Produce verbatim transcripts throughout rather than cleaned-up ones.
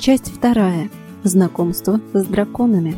Часть вторая. Знакомство с драконами.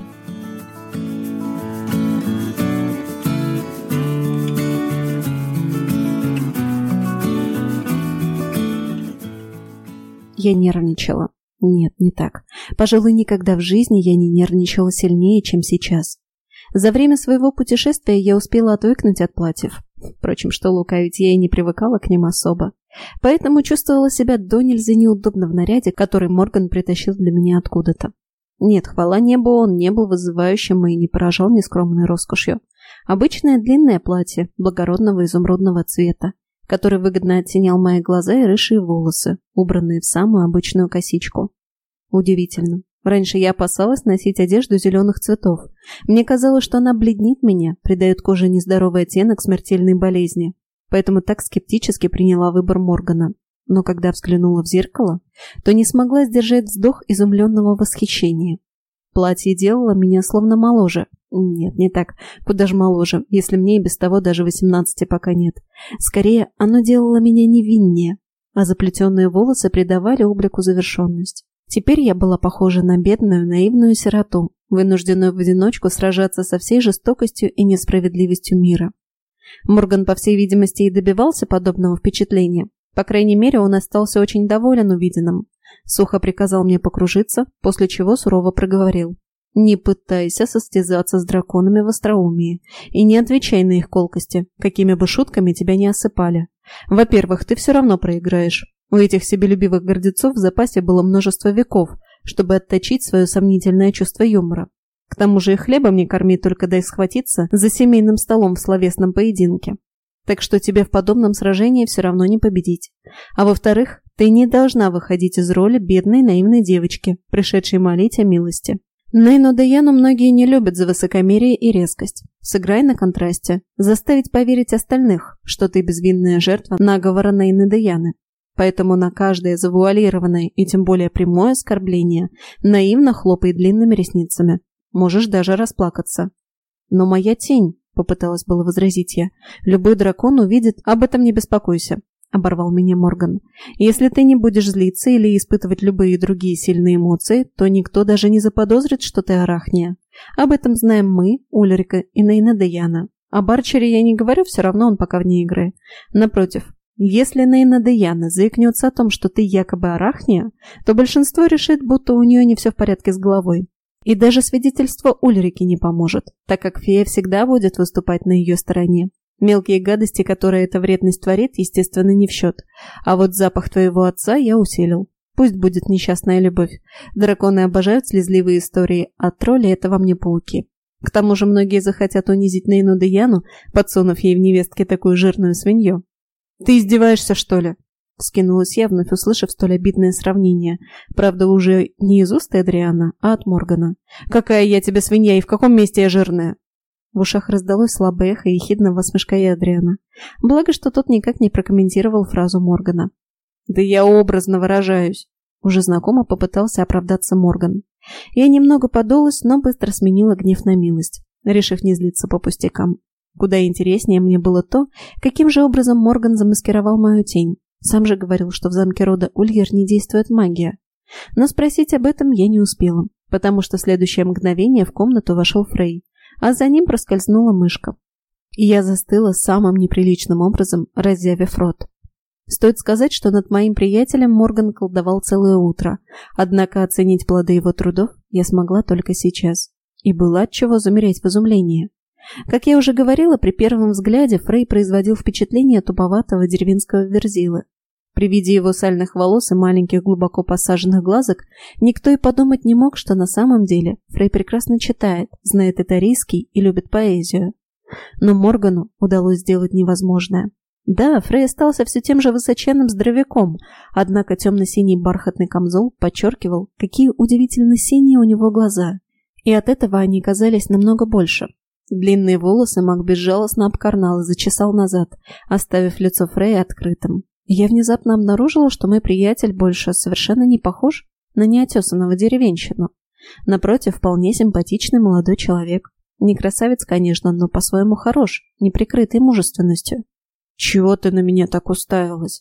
Я нервничала. Нет, не так. Пожалуй, никогда в жизни я не нервничала сильнее, чем сейчас. За время своего путешествия я успела отвыкнуть от платьев. Впрочем, что лукавить, я и не привыкала к ним особо. Поэтому чувствовала себя до нельзя неудобно в наряде, который Морган притащил для меня откуда-то. Нет, хвала небу, он не был вызывающим и не поражал нескромной роскошью. Обычное длинное платье, благородного изумрудного цвета, который выгодно оттенял мои глаза и рыжие волосы, убранные в самую обычную косичку. Удивительно. Раньше я опасалась носить одежду зеленых цветов. Мне казалось, что она бледнит меня, придает коже нездоровый оттенок смертельной болезни. Поэтому так скептически приняла выбор Моргана. Но когда взглянула в зеркало, то не смогла сдержать вздох изумленного восхищения. Платье делало меня словно моложе. Нет, не так. Куда же моложе, если мне и без того даже восемнадцати пока нет. Скорее, оно делало меня невиннее, а заплетенные волосы придавали облику завершенность. Теперь я была похожа на бедную, наивную сироту, вынужденную в одиночку сражаться со всей жестокостью и несправедливостью мира. Морган, по всей видимости, и добивался подобного впечатления. По крайней мере, он остался очень доволен увиденным. Сухо приказал мне покружиться, после чего сурово проговорил: «Не пытайся состязаться с драконами в остроумии и не отвечай на их колкости, какими бы шутками тебя не осыпали. Во-первых, ты все равно проиграешь. У этих себелюбивых гордецов в запасе было множество веков, чтобы отточить свое сомнительное чувство юмора. К тому же и хлебом не корми, только дай схватиться за семейным столом в словесном поединке. Так что тебе в подобном сражении все равно не победить. А во-вторых, ты не должна выходить из роли бедной наивной девочки, пришедшей молить о милости. Нейну Даяну многие не любят за высокомерие и резкость. Сыграй на контрасте, заставить поверить остальных, что ты безвинная жертва наговора Нейны Даяны. Поэтому на каждое завуалированное и тем более прямое оскорбление наивно хлопай длинными ресницами. Можешь даже расплакаться». «Но моя тень», — попыталась было возразить я, — «любой дракон увидит, об этом не беспокойся», — оборвал меня Морган. «Если ты не будешь злиться или испытывать любые другие сильные эмоции, то никто даже не заподозрит, что ты арахния. Об этом знаем мы, Ульрика и Нейна Даяна. Об Арчере я не говорю, все равно он пока вне игры. Напротив, если Нейна Даяна заикнется о том, что ты якобы арахния, то большинство решит, будто у нее не все в порядке с головой. И даже свидетельство Ульрики не поможет, так как фея всегда будет выступать на ее стороне. Мелкие гадости, которые эта вредность творит, естественно, не в счет. А вот запах твоего отца я усилил. Пусть будет несчастная любовь. Драконы обожают слезливые истории, а тролли – это вам не пауки. К тому же многие захотят унизить Нейну Даяну, подсунув ей в невестке такую жирную свинью. «Ты издеваешься, что ли?» — вскинулась я, вновь услышав столь обидное сравнение. Правда, уже не из уст Эдриана, а от Моргана. «Какая я тебе свинья и в каком месте я жирная?» В ушах раздалось слабое эхо ехидного смешка Эдриана. Благо, что тот никак не прокомментировал фразу Моргана. «Да я образно выражаюсь», — уже знакомо попытался оправдаться Морган. Я немного подулась, но быстро сменила гнев на милость, решив не злиться по пустякам. Куда интереснее мне было то, каким же образом Морган замаскировал мою тень. Сам же говорил, что в замке рода Ульер не действует магия. Но спросить об этом я не успела, потому что в следующее мгновение в комнату вошел Фрей, а за ним проскользнула мышка. И я застыла самым неприличным образом, разъявив рот. Стоит сказать, что над моим приятелем Морган колдовал целое утро, однако оценить плоды его трудов я смогла только сейчас. И было от чего замереть в изумлении. Как я уже говорила, при первом взгляде Фрей производил впечатление туповатого деревенского верзилы. При виде его сальных волос и маленьких глубоко посаженных глазок никто и подумать не мог, что на самом деле Фрей прекрасно читает, знает итарийский и любит поэзию. Но Моргану удалось сделать невозможное. Да, Фрей остался все тем же высоченным здоровяком, однако темно-синий бархатный камзол подчеркивал, какие удивительно синие у него глаза, и от этого они казались намного больше. Длинные волосы маг безжалостно обкорнал и зачесал назад, оставив лицо Фрея открытым. Я внезапно обнаружила, что мой приятель больше совершенно не похож на неотесанного деревенщину. Напротив, вполне симпатичный молодой человек. Не красавец, конечно, но по-своему хорош, не прикрытый мужественностью. «Чего ты на меня так уставилась?» —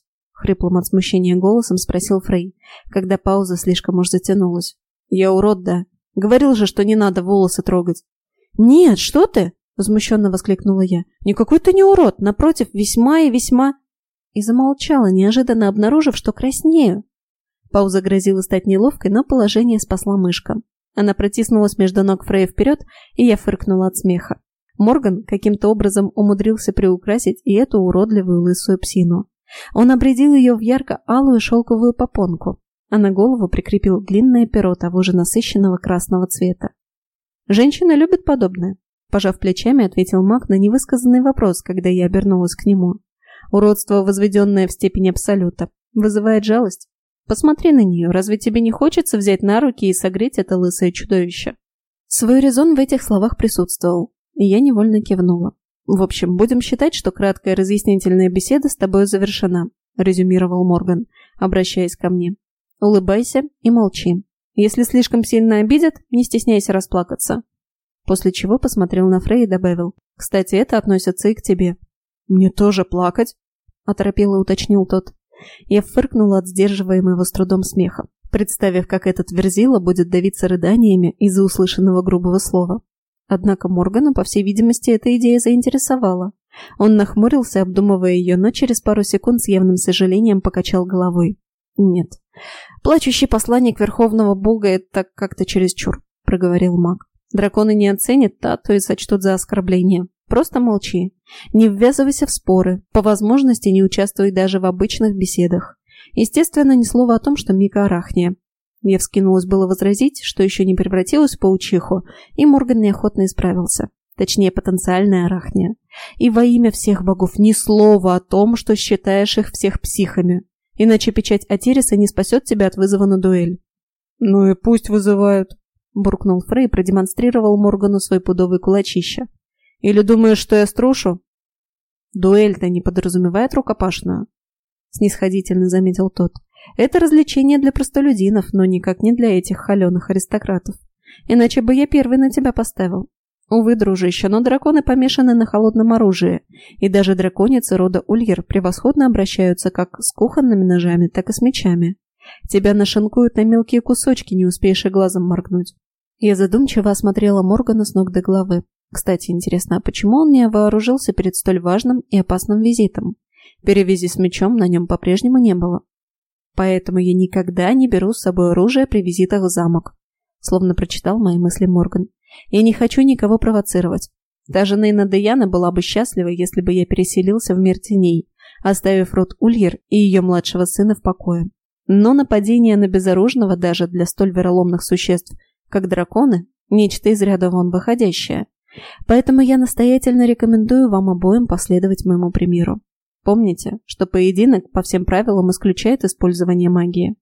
хриплым от смущения голосом спросил Фрей, когда пауза слишком уж затянулась. «Я урод, да? Говорил же, что не надо волосы трогать». «Нет, что ты?» – возмущенно воскликнула я. «Никакой ты не урод, напротив, весьма и весьма...» И замолчала, неожиданно обнаружив, что краснею. Пауза грозила стать неловкой, но положение спасла мышка. Она протиснулась между ног Фрея вперед, и я фыркнула от смеха. Морган каким-то образом умудрился приукрасить и эту уродливую лысую псину. Он обрядил ее в ярко-алую шелковую попонку, а на голову прикрепил длинное перо того же насыщенного красного цвета. «Женщины любят подобное», – пожав плечами, ответил маг на невысказанный вопрос, когда я обернулась к нему. «Уродство, возведенное в степень абсолюта, вызывает жалость. Посмотри на нее, разве тебе не хочется взять на руки и согреть это лысое чудовище?» Свой резон в этих словах присутствовал, и я невольно кивнула. «В общем, будем считать, что краткая разъяснительная беседа с тобой завершена», – резюмировал Морган, обращаясь ко мне. «Улыбайся и молчи. Если слишком сильно обидят, не стесняйся расплакаться». После чего посмотрел на Фрей и добавил: «Кстати, это относится и к тебе». «Мне тоже плакать?» – оторопело уточнил тот. Я фыркнула от сдерживаемого с трудом смеха, представив, как этот верзила будет давиться рыданиями из-за услышанного грубого слова. Однако Моргана, по всей видимости, эта идея заинтересовала. Он нахмурился, обдумывая ее, но через пару секунд с явным сожалением покачал головой. «Нет, плачущий посланник Верховного Бога – это как-то чересчур», – проговорил маг. «Драконы не оценят, а то и сочтут за оскорбление. Просто молчи. Не ввязывайся в споры, по возможности не участвуй даже в обычных беседах. Естественно, ни слова о том, что Мика арахния». Я вскинулась было возразить, что еще не превратилась в паучиху, и Морган неохотно исправился. Точнее, потенциальная арахния. «И во имя всех богов ни слова о том, что считаешь их всех психами. Иначе печать Атириса не спасет тебя от вызова на дуэль». «Ну и пусть вызывают», – буркнул Фрей и продемонстрировал Моргану свой пудовый кулачище. «Или думаешь, что я струшу?» «Дуэль-то не подразумевает рукопашную», – снисходительно заметил тот. «Это развлечение для простолюдинов, но никак не для этих холеных аристократов. Иначе бы я первый на тебя поставил. Увы, дружище, но драконы помешаны на холодном оружии, и даже драконицы рода Ульер превосходно обращаются как с кухонными ножами, так и с мечами. Тебя нашинкуют на мелкие кусочки, не успеешь и глазом моргнуть». Я задумчиво осмотрела Моргана с ног до головы. Кстати, интересно, а почему он не вооружился перед столь важным и опасным визитом? Перевязи с мечом на нем по-прежнему не было. «Поэтому я никогда не беру с собой оружие при визитах в замок», словно прочитал мои мысли Морган. «Я не хочу никого провоцировать. Даже Нейна Деяна была бы счастлива, если бы я переселился в мир теней, оставив род Ульер и ее младшего сына в покое. Но нападение на безоружного даже для столь вероломных существ, как драконы, нечто из ряда вон выходящее. Поэтому я настоятельно рекомендую вам обоим последовать моему примеру. Помните, что поединок по всем правилам исключает использование магии».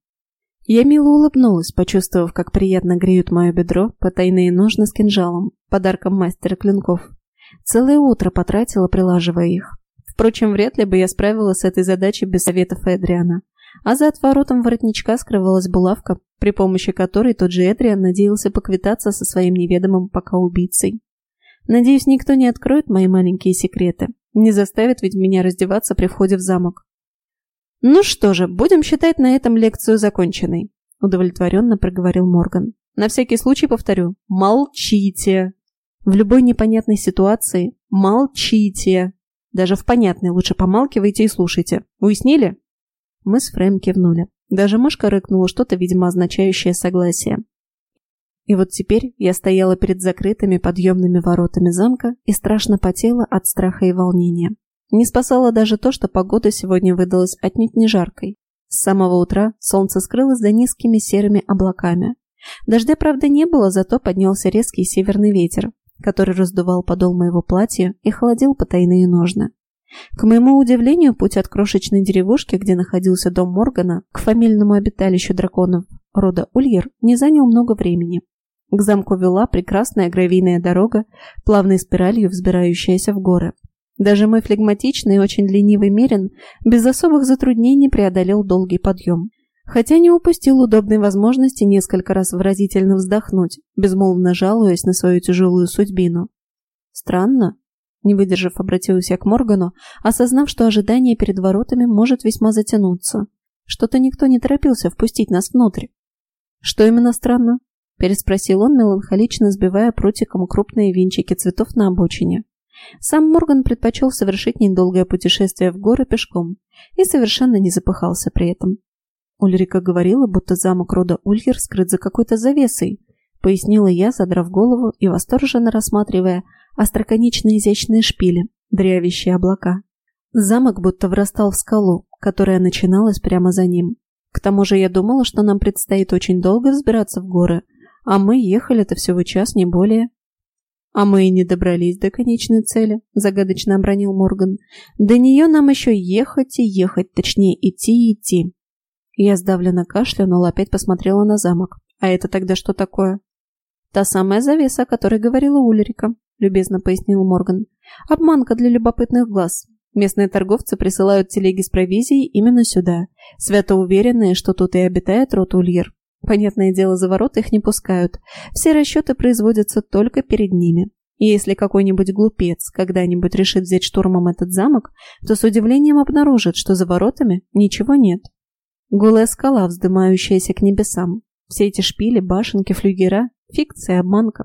Я мило улыбнулась, почувствовав, как приятно греют мое бедро потайные ножны с кинжалом, подарком мастера клинков. Целое утро потратила, прилаживая их. Впрочем, вряд ли бы я справилась с этой задачей без советов Эдриана. А за отворотом воротничка скрывалась булавка, при помощи которой тот же Эдриан надеялся поквитаться со своим неведомым пока убийцей. Надеюсь, никто не откроет мои маленькие секреты, не заставит ведь меня раздеваться при входе в замок. «Ну что же, будем считать на этом лекцию законченной», – удовлетворенно проговорил Морган. «На всякий случай повторю. Молчите. В любой непонятной ситуации молчите. Даже в понятной лучше помалкивайте и слушайте. Уяснили?» Мы с Фрэем кивнули. Даже мышка рыкнула что-то, видимо, означающее согласие. И вот теперь я стояла перед закрытыми подъемными воротами замка и страшно потела от страха и волнения. Не спасало даже то, что погода сегодня выдалась отнюдь не жаркой. С самого утра солнце скрылось за низкими серыми облаками. Дождя, правда, не было, зато поднялся резкий северный ветер, который раздувал подол моего платья и холодил потайные ножны. К моему удивлению, путь от крошечной деревушки, где находился дом Моргана, к фамильному обиталищу драконов рода Ульер, не занял много времени. К замку вела прекрасная гравийная дорога, плавной спиралью взбирающаяся в горы. Даже мой флегматичный и очень ленивый Мерин без особых затруднений преодолел долгий подъем. Хотя не упустил удобной возможности несколько раз выразительно вздохнуть, безмолвно жалуясь на свою тяжелую судьбину. Странно, Не выдержав, обратилась я к Моргану, осознав, что ожидание перед воротами может весьма затянуться. Что-то никто не торопился впустить нас внутрь. «Что именно странно?» – переспросил он, меланхолично сбивая прутиком крупные венчики цветов на обочине. Сам Морган предпочел совершить недолгое путешествие в горы пешком и совершенно не запыхался при этом. Ульрика говорила, будто замок рода Ульгер скрыт за какой-то завесой, пояснила я, задрав голову и восторженно рассматривая остроконечные изящные шпили, дрявящие облака. Замок будто врастал в скалу, которая начиналась прямо за ним. К тому же я думала, что нам предстоит очень долго взбираться в горы, а мы ехали-то всего час, не более. «А мы и не добрались до конечной цели», — загадочно обронил Морган. «До нее нам еще ехать и ехать, точнее идти и идти». Я сдавленно кашлянула, опять посмотрела на замок. «А это тогда что такое?» «Та самая завеса, о которой говорила Ульрика», — любезно пояснил Морган. «Обманка для любопытных глаз. Местные торговцы присылают телеги с провизией именно сюда, свято уверенные, что тут и обитает род Ульер. Понятное дело, за ворота их не пускают. Все расчеты производятся только перед ними. И если какой-нибудь глупец когда-нибудь решит взять штурмом этот замок, то с удивлением обнаружит, что за воротами ничего нет. Голая скала, вздымающаяся к небесам. Все эти шпили, башенки, флюгера — фикция, обманка».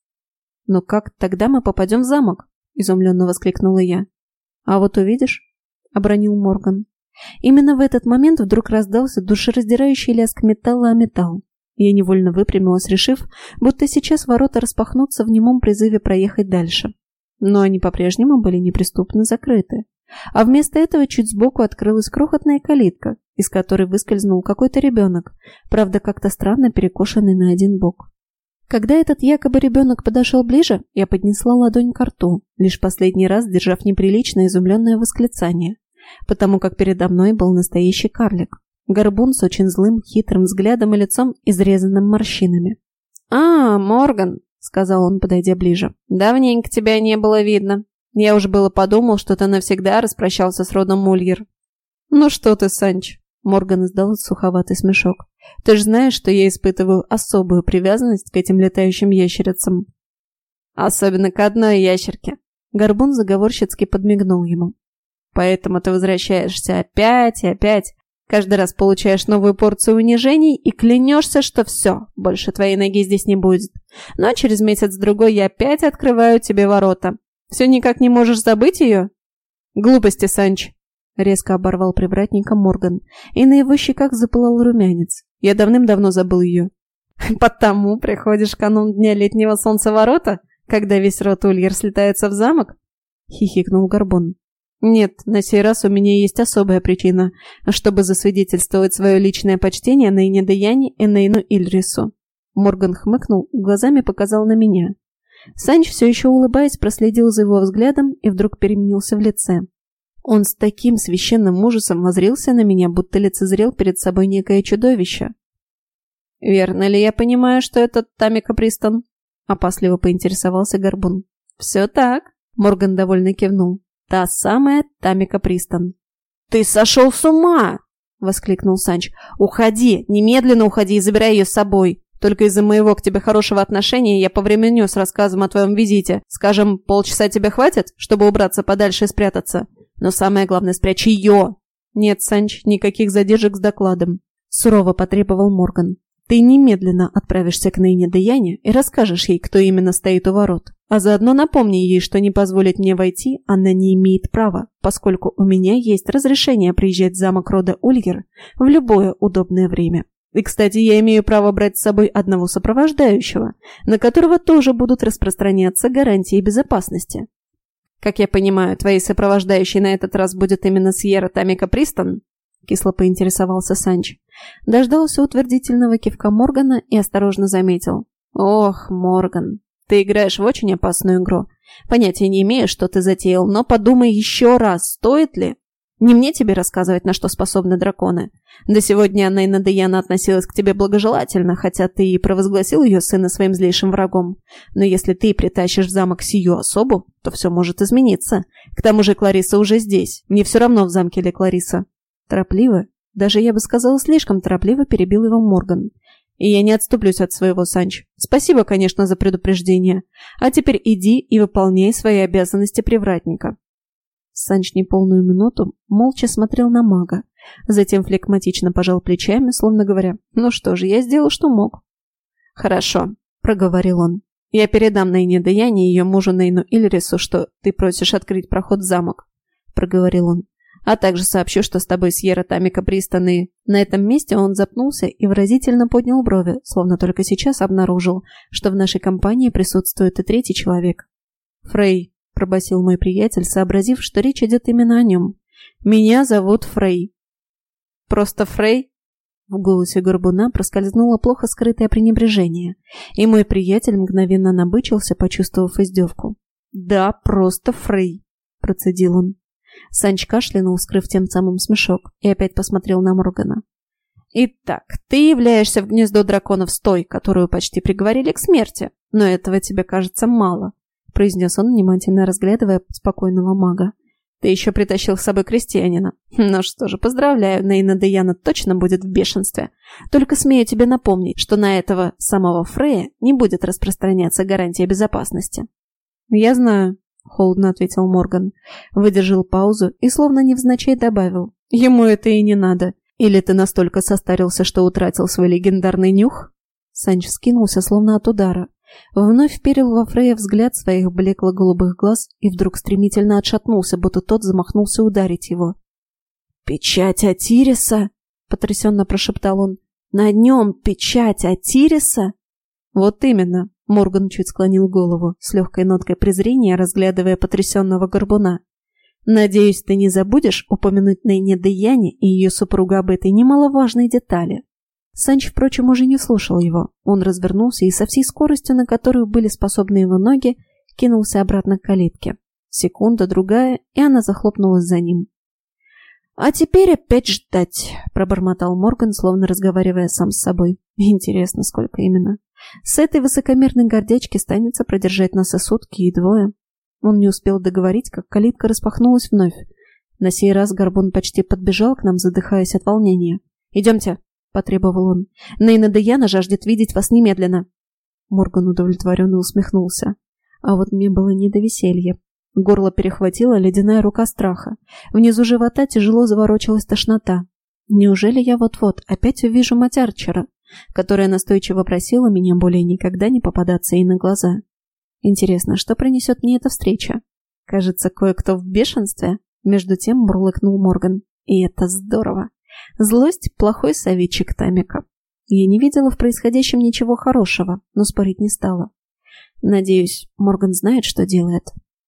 «Но как тогда мы попадем в замок?» — изумленно воскликнула я. «А вот увидишь», — обронил Морган. Именно в этот момент вдруг раздался душераздирающий лязг металла о металл. Я невольно выпрямилась, решив, будто сейчас ворота распахнутся в немом призыве проехать дальше. Но они по-прежнему были неприступно закрыты. А вместо этого чуть сбоку открылась крохотная калитка, из которой выскользнул какой-то ребенок, правда, как-то странно перекошенный на один бок. Когда этот якобы ребенок подошел ближе, я поднесла ладонь к рту, лишь последний раз держав неприлично изумленное восклицание, потому как передо мной был настоящий карлик. Горбун с очень злым, хитрым взглядом и лицом, изрезанным морщинами. «А, Морган», — сказал он, подойдя ближе, — «давненько тебя не было видно. Я уж было подумал, что ты навсегда распрощался с родом Ульер». «Ну что ты, Санч?» — Морган издал суховатый смешок. «Ты ж знаешь, что я испытываю особую привязанность к этим летающим ящерицам». «Особенно к одной ящерке». Горбун заговорщицки подмигнул ему. «Поэтому ты возвращаешься опять и опять, каждый раз получаешь новую порцию унижений и клянешься, что все, больше твоей ноги здесь не будет. Но через месяц-другой я опять открываю тебе ворота. Все никак не можешь забыть ее?» «Глупости, Санч», — резко оборвал привратника Морган, и на его щеках запылал румянец. «Я давным-давно забыл ее». «Потому приходишь в канун дня летнего солнцеворота, когда весь род Ульер слетается в замок?» — хихикнул Горбун. «Нет, на сей раз у меня есть особая причина, чтобы засвидетельствовать свое личное почтение Нейне Деяне и Нейну Ильрису». Морган хмыкнул и глазами показал на меня. Санч, все еще улыбаясь, проследил за его взглядом и вдруг переменился в лице. Он с таким священным ужасом воззрился на меня, будто лицезрел перед собой некое чудовище. «Верно ли я понимаю, что это Тамика Пристон?» — опасливо поинтересовался Горбун. «Все так», — Морган довольно кивнул. «Та самая Тамика Пристон». «Ты сошел с ума!» — воскликнул Санч. «Уходи! Немедленно уходи и забирай ее с собой! Только из-за моего к тебе хорошего отношения я повременю с рассказом о твоем визите. Скажем, полчаса тебе хватит, чтобы убраться подальше и спрятаться? Но самое главное, спрячь ее!» «Нет, Санч, никаких задержек с докладом», — сурово потребовал Морган. «Ты немедленно отправишься к Нейне Деяне и расскажешь ей, кто именно стоит у ворот. А заодно напомни ей, что не позволить мне войти она не имеет права, поскольку у меня есть разрешение приезжать в замок рода Ульгер в любое удобное время. И, кстати, я имею право брать с собой одного сопровождающего, на которого тоже будут распространяться гарантии безопасности». «Как я понимаю, твоей сопровождающей на этот раз будет именно Сьерра Тамика Пристон?» — кисло поинтересовался Санч. Дождался утвердительного кивка Моргана и осторожно заметил. «Ох, Морган, ты играешь в очень опасную игру. Понятия не имею, что ты затеял, но подумай еще раз, стоит ли? Не мне тебе рассказывать, на что способны драконы. До сегодня Нейна Деяна относилась к тебе благожелательно, хотя ты и провозгласил ее сына своим злейшим врагом. Но если ты притащишь в замок сию особу, то все может измениться. К тому же Клариса уже здесь. Мне все равно, в замке ли Клариса». Торопливо, даже я бы сказала слишком торопливо, перебил его Морган. И я не отступлюсь от своего, Санч. Спасибо, конечно, за предупреждение. А теперь иди и выполняй свои обязанности привратника». Санч неполную минуту молча смотрел на мага, затем флегматично пожал плечами, словно говоря: «Ну что же, я сделал, что мог». «Хорошо», — проговорил он. «Я передам Нейне Даяне и ее мужу Нейну Ильрису, что ты просишь открыть проход в замок», — проговорил он. «А также сообщу, что с тобой Сьерра Тамика пристаны». На этом месте он запнулся и выразительно поднял брови, словно только сейчас обнаружил, что в нашей компании присутствует и третий человек. «Фрей», — пробасил мой приятель, сообразив, что речь идет именно о нем. «Меня зовут Фрей». «Просто Фрей?» В голосе горбуна проскользнуло плохо скрытое пренебрежение, и мой приятель мгновенно набычился, почувствовав издевку. «Да, просто Фрей», — процедил он. Санч кашлянул, скрыв тем самым смешок, и опять посмотрел на Моргана. «Итак, ты являешься в гнездо драконов с той, которую почти приговорили к смерти, но этого тебе кажется мало», — произнес он, внимательно разглядывая спокойного мага. «Ты еще притащил с собой крестьянина. Ну что же, поздравляю, Нейна Даяна точно будет в бешенстве. Только смею тебе напомнить, что на этого самого Фрея не будет распространяться гарантия безопасности». «Я знаю», — холодно ответил Морган, выдержал паузу и словно невзначай добавил: «Ему это и не надо. Или ты настолько состарился, что утратил свой легендарный нюх?» Санч вскинулся, словно от удара. Вновь вперил во Фрея взгляд своих блекло-голубых глаз и вдруг стремительно отшатнулся, будто тот замахнулся ударить его. «Печать Атириса!» — потрясенно прошептал он. «На нем печать Атириса?» «Вот именно!» — Морган чуть склонил голову, с легкой ноткой презрения, разглядывая потрясенного горбуна. «Надеюсь, ты не забудешь упомянуть Нейне Даяне и ее супруга об этой немаловажной детали». Санч, впрочем, уже не слушал его. Он развернулся и со всей скоростью, на которую были способны его ноги, кинулся обратно к калитке. Секунда, другая, и она захлопнулась за ним. «А теперь опять ждать», — пробормотал Морган, словно разговаривая сам с собой. «Интересно, сколько именно? С этой высокомерной гордячки станется продержать нас и сутки, и двое». Он не успел договорить, как калитка распахнулась вновь. На сей раз горбун почти подбежал к нам, задыхаясь от волнения. «Идемте», — потребовал он. «Нейна Даяна жаждет видеть вас немедленно». Морган удовлетворенно усмехнулся. А вот мне было не до веселья. Горло перехватила ледяная рука страха. Внизу живота тяжело заворочилась тошнота. Неужели я вот-вот опять увижу мать Арчера, которая настойчиво просила меня более никогда не попадаться ей на глаза? Интересно, что принесет мне эта встреча? Кажется, кое-кто в бешенстве. Между тем мурлыкнул Морган. И это здорово. Злость – плохой советчик Тамика. Я не видела в происходящем ничего хорошего, но спорить не стала. Надеюсь, Морган знает, что делает.